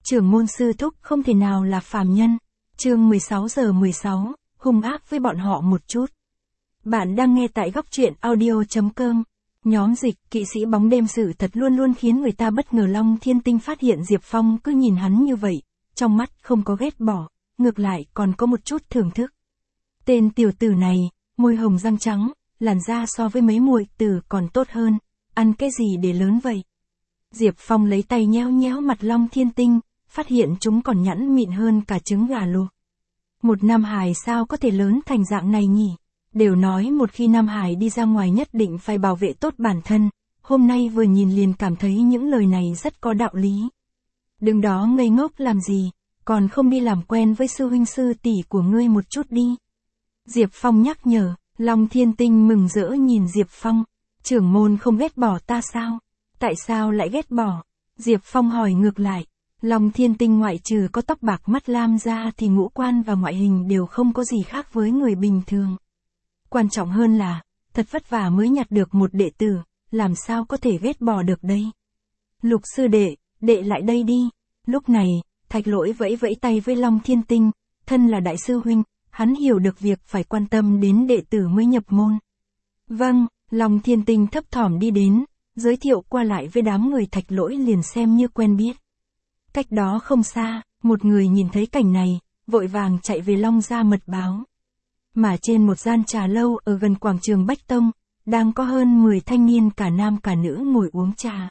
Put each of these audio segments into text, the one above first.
Trưởng môn sư thúc không thể nào là phàm nhân. Chương 16:16, hung ác với bọn họ một chút. Bạn đang nghe tại góc truyện audio.com. Nhóm dịch kỵ sĩ bóng đêm sự thật luôn luôn khiến người ta bất ngờ. Long Thiên Tinh phát hiện Diệp Phong cứ nhìn hắn như vậy, trong mắt không có ghét bỏ, ngược lại còn có một chút thưởng thức. Tên tiểu tử này, môi hồng răng trắng, làn da so với mấy muội tử còn tốt hơn, ăn cái gì để lớn vậy? Diệp Phong lấy tay nhéo nhéo mặt Long Thiên Tinh, phát hiện chúng còn nhẵn mịn hơn cả trứng gà luộc. Một nam hài sao có thể lớn thành dạng này nhỉ? Đều nói một khi nam hài đi ra ngoài nhất định phải bảo vệ tốt bản thân, hôm nay vừa nhìn liền cảm thấy những lời này rất có đạo lý. Đừng đó ngây ngốc làm gì, còn không đi làm quen với sư huynh sư tỷ của ngươi một chút đi. Diệp Phong nhắc nhở. Long Thiên Tinh mừng rỡ nhìn Diệp Phong, trưởng môn không ghét bỏ ta sao? Tại sao lại ghét bỏ? Diệp Phong hỏi ngược lại. Long Thiên Tinh ngoại trừ có tóc bạc mắt lam ra thì ngũ quan và ngoại hình đều không có gì khác với người bình thường. Quan trọng hơn là, thật vất vả mới nhặt được một đệ tử, làm sao có thể ghét bỏ được đây? Lục sư đệ, đệ lại đây đi. Lúc này, Thạch Lỗi vẫy vẫy tay với Long Thiên Tinh, thân là đại sư huynh, hắn hiểu được việc phải quan tâm đến đệ tử mới nhập môn. Vâng, Long Thiên Tinh thấp thỏm đi đến, giới thiệu qua lại với đám người Thạch Lỗi liền xem như quen biết. Cách đó không xa, một người nhìn thấy cảnh này, vội vàng chạy về Long gia mật báo. Mà trên một gian trà lâu ở gần quảng trường Bách Tông, đang có hơn 10 thanh niên cả nam cả nữ ngồi uống trà.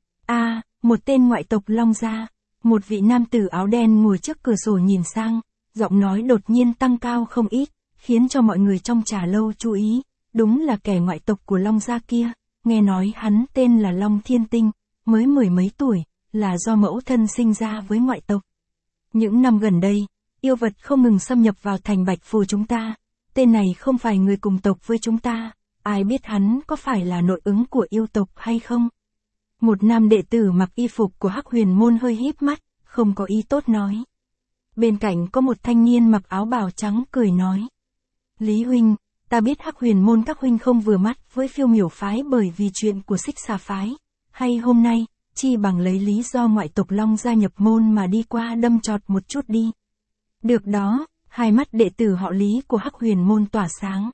Một tên ngoại tộc Long gia, một vị nam tử áo đen ngồi trước cửa sổ nhìn sang, giọng nói đột nhiên tăng cao không ít, khiến cho mọi người trong trà lâu chú ý, đúng là kẻ ngoại tộc của Long gia kia, nghe nói hắn tên là Long Thiên Tinh, mới 10 mấy tuổi, là do mẫu thân sinh ra với ngoại tộc. Những năm gần đây, yêu vật không ngừng xâm nhập vào thành Bạch Phù chúng ta, tên này không phải người cùng tộc với chúng ta, ai biết hắn có phải là nội ứng của yêu tộc hay không? Một nam đệ tử mặc y phục của Hắc Huyền môn hơi híp mắt, không có ý tốt nói. Bên cạnh có một thanh niên mặc áo bào trắng cười nói. Lý huynh, ta biết Hắc Huyền môn các huynh không vừa mắt với Phiêu Miểu phái bởi vì chuyện của Xích Xà phái, hay hôm nay, chi bằng lấy lý do ngoại tộc Long gia nhập môn mà đi qua đâm chọt một chút đi. Được đó, hai mắt đệ tử họ Lý của Hắc Huyền môn tỏa sáng.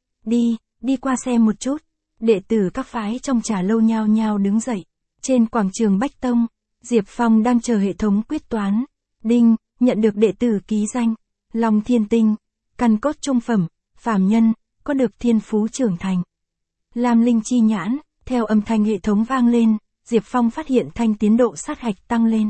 Đi qua xem một chút. Đệ tử các phái trong trà lâu nhao nhao đứng dậy. Trên quảng trường Bách Tông, Diệp Phong đang chờ hệ thống quyết toán. Đinh, nhận được đệ tử ký danh. Long Thiên Tinh, căn cốt trung phẩm, phàm nhân, có được thiên phú trưởng thành. Lam Linh chi nhãn, theo âm thanh hệ thống vang lên, Diệp Phong phát hiện thanh tiến độ sát hạch tăng lên.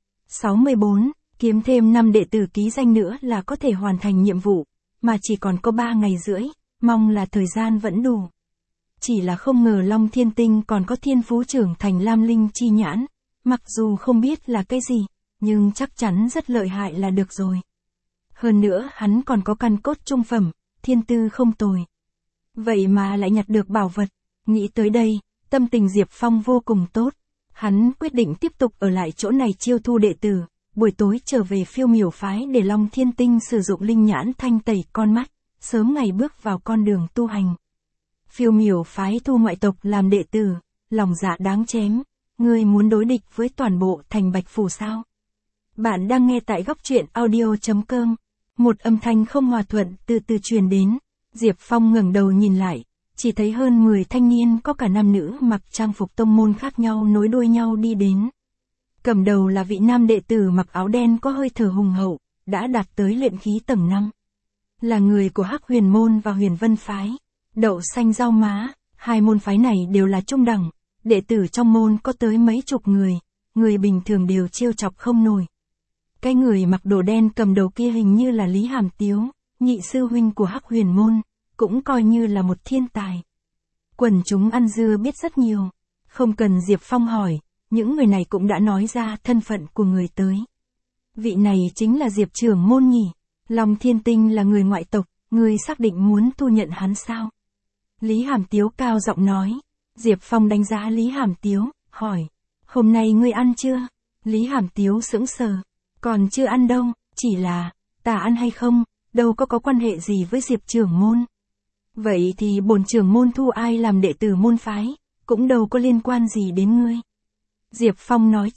64, kiếm thêm 5 đệ tử ký danh nữa là có thể hoàn thành nhiệm vụ, mà chỉ còn có 3 ngày rưỡi, mong là thời gian vẫn đủ. Chỉ là không ngờ Long Thiên Tinh còn có thiên phú trưởng thành Lam Linh chi nhãn, mặc dù không biết là cái gì, nhưng chắc chắn rất lợi hại là được rồi. Hơn nữa hắn còn có căn cốt trung phẩm, thiên tư không tồi. Vậy mà lại nhặt được bảo vật, nghĩ tới đây, tâm tình Diệp Phong vô cùng tốt. Hắn quyết định tiếp tục ở lại chỗ này chiêu thu đệ tử, buổi tối trở về Phiêu Miểu phái để Long Thiên Tinh sử dụng linh nhãn thanh tẩy con mắt, sớm ngày bước vào con đường tu hành. Phiêu Miểu phái thu ngoại tộc làm đệ tử, lòng dạ đáng chém, ngươi muốn đối địch với toàn bộ thành Bạch Phù sao? Bạn đang nghe tại góc truyện audio.com. Một âm thanh không hòa thuận từ từ truyền đến, Diệp Phong ngẩng đầu nhìn lại, chỉ thấy hơn 10 thanh niên có cả nam nữ mặc trang phục tông môn khác nhau nối đuôi nhau đi đến. Cầm đầu là vị nam đệ tử mặc áo đen có hơi thở hùng hậu, đã đạt tới luyện khí tầng 5. Là người của Hắc Huyền môn và Huyền Vân phái. Đậu xanh rau má, hai môn phái này đều là trung đẳng, đệ tử trong môn có tới mấy chục người bình thường đều trêu chọc không nổi. Cái người mặc đồ đen cầm đầu kia hình như là Lý Hàm Tiếu, nhị sư huynh của Hắc Huyền môn, cũng coi như là một thiên tài. Quần chúng ăn dưa biết rất nhiều, không cần Diệp Phong hỏi, những người này cũng đã nói ra thân phận của người tới. Vị này chính là Diệp trưởng môn nhỉ? Long Thiên Tinh là người ngoại tộc, ngươi xác định muốn thu nhận hắn sao? Lý Hàm Tiếu cao giọng nói. Diệp Phong đánh giá Lý Hàm Tiếu, hỏi, hôm nay ngươi ăn chưa? Lý Hàm Tiếu sững sờ, còn chưa ăn đâu, chỉ là, ta ăn hay không, đâu có quan hệ gì với Diệp trưởng môn. Vậy thì bổn trưởng môn thu ai làm đệ tử môn phái, cũng đâu có liên quan gì đến ngươi. Diệp Phong nói trả,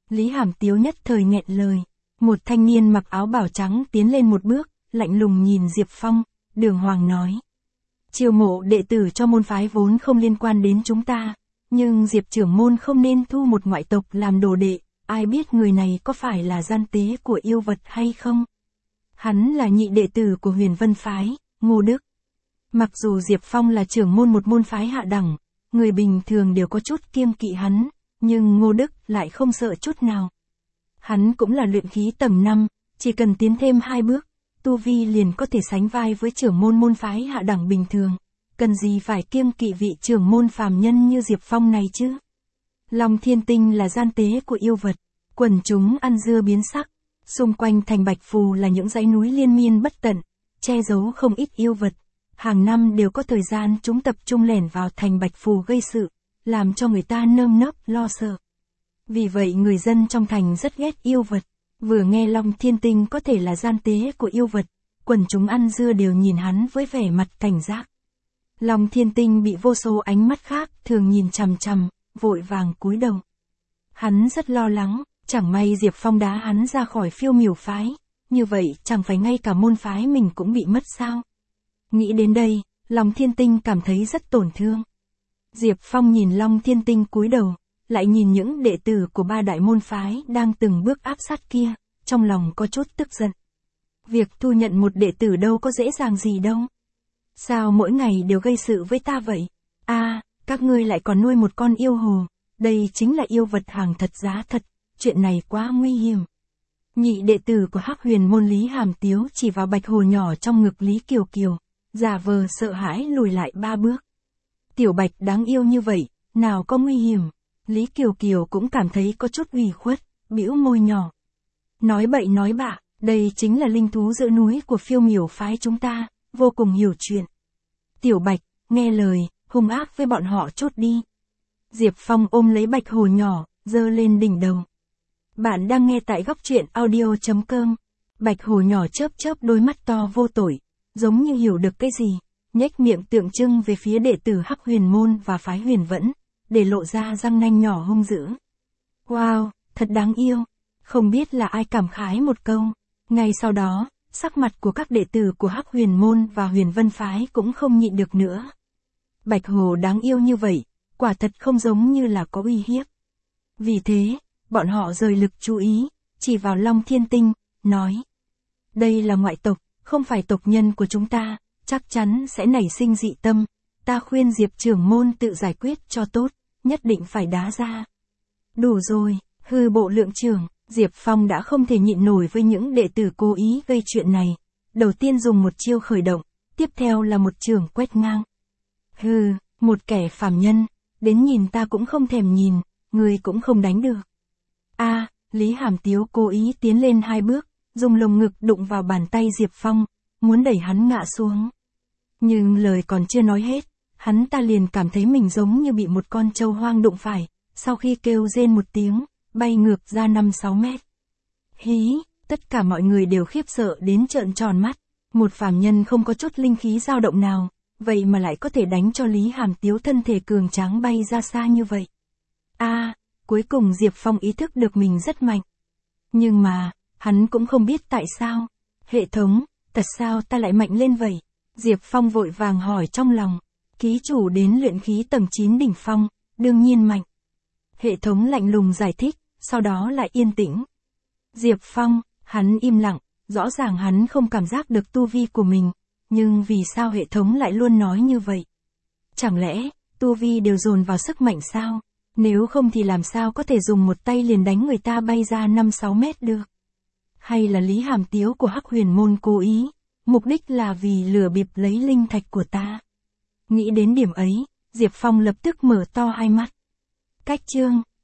Lý Hàm Tiếu nhất thời nghẹn lời. Một thanh niên mặc áo bảo trắng tiến lên một bước, lạnh lùng nhìn Diệp Phong, đường hoàng nói. Chiêu mộ đệ tử cho môn phái vốn không liên quan đến chúng ta, nhưng Diệp trưởng môn không nên thu một ngoại tộc làm đồ đệ, ai biết người này có phải là gian tế của yêu vật hay không? Hắn là nhị đệ tử của Huyền Vân phái, Ngô Đức. Mặc dù Diệp Phong là trưởng môn một môn phái hạ đẳng, người bình thường đều có chút kiêng kỵ hắn, nhưng Ngô Đức lại không sợ chút nào. Hắn cũng là luyện khí tầng 5, chỉ cần tiến thêm 2 bước, tu vi liền có thể sánh vai với trưởng môn môn phái hạ đẳng bình thường, cần gì phải kiêng kỵ vị trưởng môn phàm nhân như Diệp Phong này chứ. Long Thiên Tinh là gian tế của yêu vật, quần chúng ăn dưa biến sắc, xung quanh thành Bạch Phù là những dãy núi liên miên bất tận, che giấu không ít yêu vật. Hàng năm đều có thời gian chúng tập trung lẻn vào thành Bạch Phù gây sự, làm cho người ta nơm nớp lo sợ. Vì vậy người dân trong thành rất ghét yêu vật, vừa nghe Long Thiên Tinh có thể là gian tế của yêu vật, quần chúng ăn dưa đều nhìn hắn với vẻ mặt cảnh giác. Long Thiên Tinh bị vô số ánh mắt khác thường nhìn chằm chằm, vội vàng cúi đầu. Hắn rất lo lắng, chẳng may Diệp Phong đá hắn ra khỏi Phiêu Miểu phái, như vậy chẳng phải ngay cả môn phái mình cũng bị mất sao? Nghĩ đến đây, Long Thiên Tinh cảm thấy rất tổn thương. Diệp Phong nhìn Long Thiên Tinh cúi đầu, lại nhìn những đệ tử của 3 đại môn phái đang từng bước áp sát kia, trong lòng có chút tức giận. Việc thu nhận một đệ tử đâu có dễ dàng gì đâu. Sao mỗi ngày đều gây sự với ta vậy? Các ngươi lại còn nuôi một con yêu hồ, đây chính là yêu vật hàng thật giá thật, chuyện này quá nguy hiểm. Nhị đệ tử của Hắc Huyền môn Lý Hàm Tiếu chỉ vào bạch hồ nhỏ trong ngực Lý Kiều Kiều, giả vờ sợ hãi lùi lại 3 bước. Tiểu bạch đáng yêu như vậy, nào có nguy hiểm. Lý Kiều Kiều cũng cảm thấy có chút ủy khuất, bĩu môi nhỏ. Nói bậy nói bạ, đây chính là linh thú giữa núi của Phiêu Miểu phái chúng ta, vô cùng hiểu chuyện. Tiểu bạch, nghe lời, hung ác với bọn họ chút đi. Diệp Phong ôm lấy bạch hồ nhỏ, giơ lên đỉnh đầu. Bạn đang nghe tại góc truyện audio.com. Bạch hồ nhỏ chớp chớp đôi mắt to vô tội, giống như hiểu được cái gì, nhếch miệng tượng trưng về phía đệ tử Hắc Huyền môn và phái Huyền Vẫn, để lộ ra răng nanh nhỏ hung dữ. Wow, thật đáng yêu. Không biết là ai cảm khái một câu. Ngay sau đó, sắc mặt của các đệ tử của Hắc Huyền môn và Huyền Vân phái cũng không nhịn được nữa. Bạch hồ đáng yêu như vậy, quả thật không giống như là có uy hiếp. Vì thế, bọn họ rời lực chú ý, chỉ vào Long Thiên Tinh, nói. Đây là ngoại tộc, không phải tộc nhân của chúng ta, chắc chắn sẽ nảy sinh dị tâm. Ta khuyên Diệp trưởng môn tự giải quyết cho tốt, nhất định phải đá ra. Đủ rồi, hư bộ lượng trưởng, Diệp Phong đã không thể nhịn nổi với những đệ tử cố ý gây chuyện này. Đầu tiên dùng một chiêu khởi động, tiếp theo là một chưởng quét ngang. Hừ, một kẻ phàm nhân, đến nhìn ta cũng không thèm nhìn, người cũng không đánh được. Lý Hàm Tiếu cố ý tiến lên 2 bước, dùng lồng ngực đụng vào bàn tay Diệp Phong, muốn đẩy hắn ngã xuống. Nhưng lời còn chưa nói hết, hắn ta liền cảm thấy mình giống như bị một con trâu hoang đụng phải, sau khi kêu rên một tiếng, bay ngược ra 5-6 mét. Hí, tất cả mọi người đều khiếp sợ đến trợn tròn mắt, một phàm nhân không có chút linh khí dao động nào, vậy mà lại có thể đánh cho Lý Hàm Tiếu thân thể cường tráng bay ra xa như vậy. Cuối cùng Diệp Phong ý thức được mình rất mạnh. Nhưng mà, hắn cũng không biết tại sao. Hệ thống, thật sao ta lại mạnh lên vậy? Diệp Phong vội vàng hỏi trong lòng. Ký chủ đến luyện khí tầng 9 đỉnh phong, đương nhiên mạnh. Hệ thống lạnh lùng giải thích, sau đó lại yên tĩnh. Diệp Phong, hắn im lặng, rõ ràng hắn không cảm giác được tu vi của mình, nhưng vì sao hệ thống lại luôn nói như vậy? Chẳng lẽ, tu vi đều dồn vào sức mạnh sao? Nếu không thì làm sao có thể dùng một tay liền đánh người ta bay ra 5-6 mét được? Hay là Lý Hàm Tiếu của Hắc Huyền môn cố ý, mục đích là vì lừa bịp lấy linh thạch của ta? Nghĩ đến điểm ấy, Diệp Phong lập tức mở to hai mắt. Cách chương